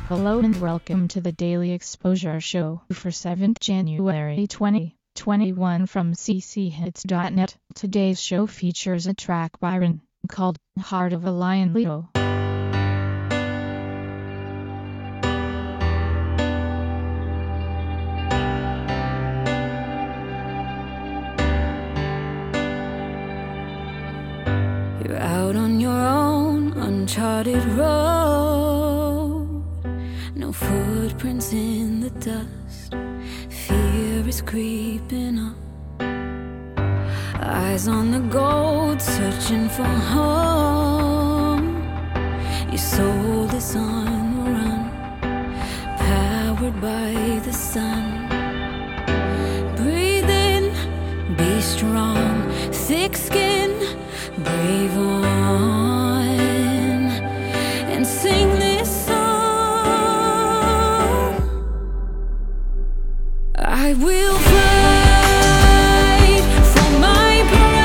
Hello and welcome to the Daily Exposure Show for 7th January 2021 from cchits.net. Today's show features a track by Ren called Heart of a Lion Leo. You're out on your own, uncharted road. No footprints in the dust. Fear is creeping up. Eyes on the gold, searching for home. Your soul is on the run, powered by the sun. Breathe in, be strong, thick skin, brave on, and sing this song. I will fight for my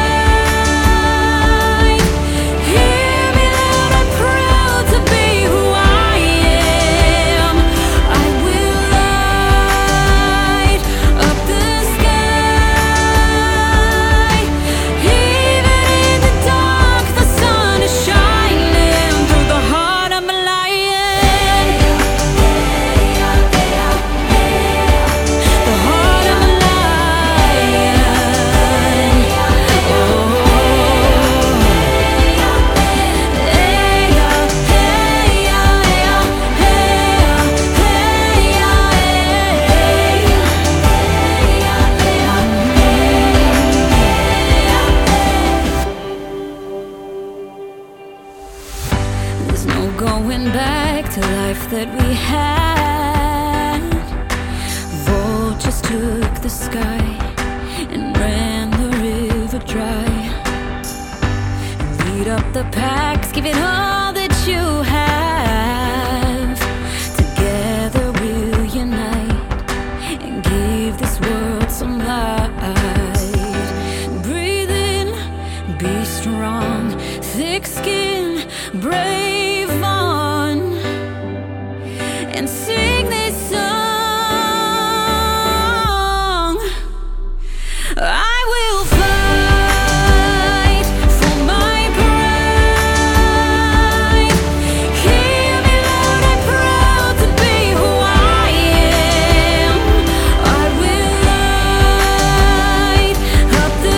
pride. Hear me loud, I'm proud to be who I am. I will light up the sky. Even in the dark, the sun is shining through the heart of a lion. The heart of a lion. There's no going back to life that we had. Vultures took the sky and ran the river dry. Lead up the packs, give it all that you have. Together we'll unite and give this world some light. Breathe in, be strong, thick skin, brave on, and sing this song. I will fight for my pride. Hear me loud, I'm proud to be who I am. I will light up the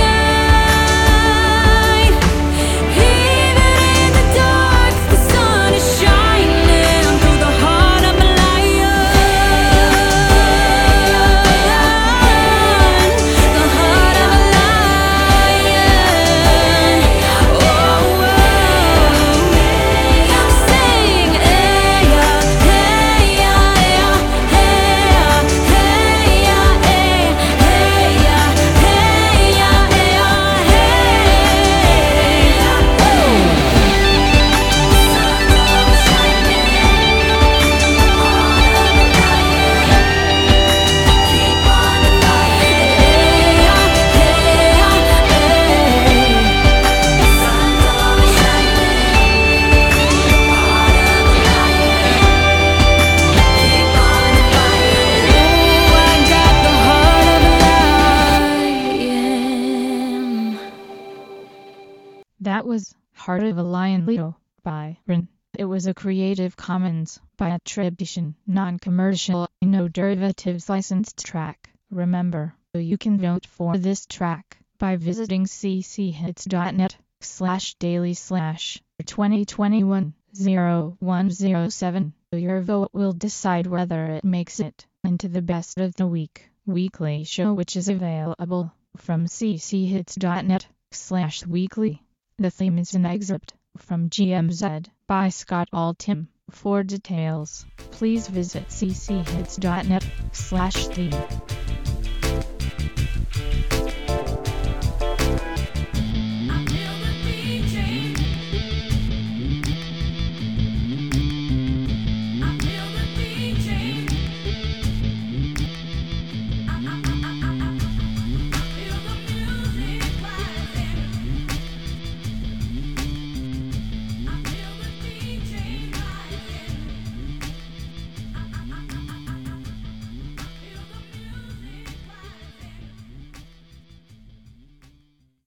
sky. Even in the dark, the sun is shining through the heart of a lion. The heart of a lion. Oh, sing, hey ya, hey ya, hey ya, hey ya, hey ya, hey ya, That was Heart of a Lion Leo by Ren. It was a Creative Commons by attribution, non-commercial, no derivatives licensed track. Remember, you can vote for this track by visiting cchits.net/daily/2021-0107. Your vote will decide whether it makes it into the Best of the Week weekly show, which is available from cchits.net/weekly. The theme is an excerpt from GMZ by Scott Altham. For details, please visit cchits.net/theme.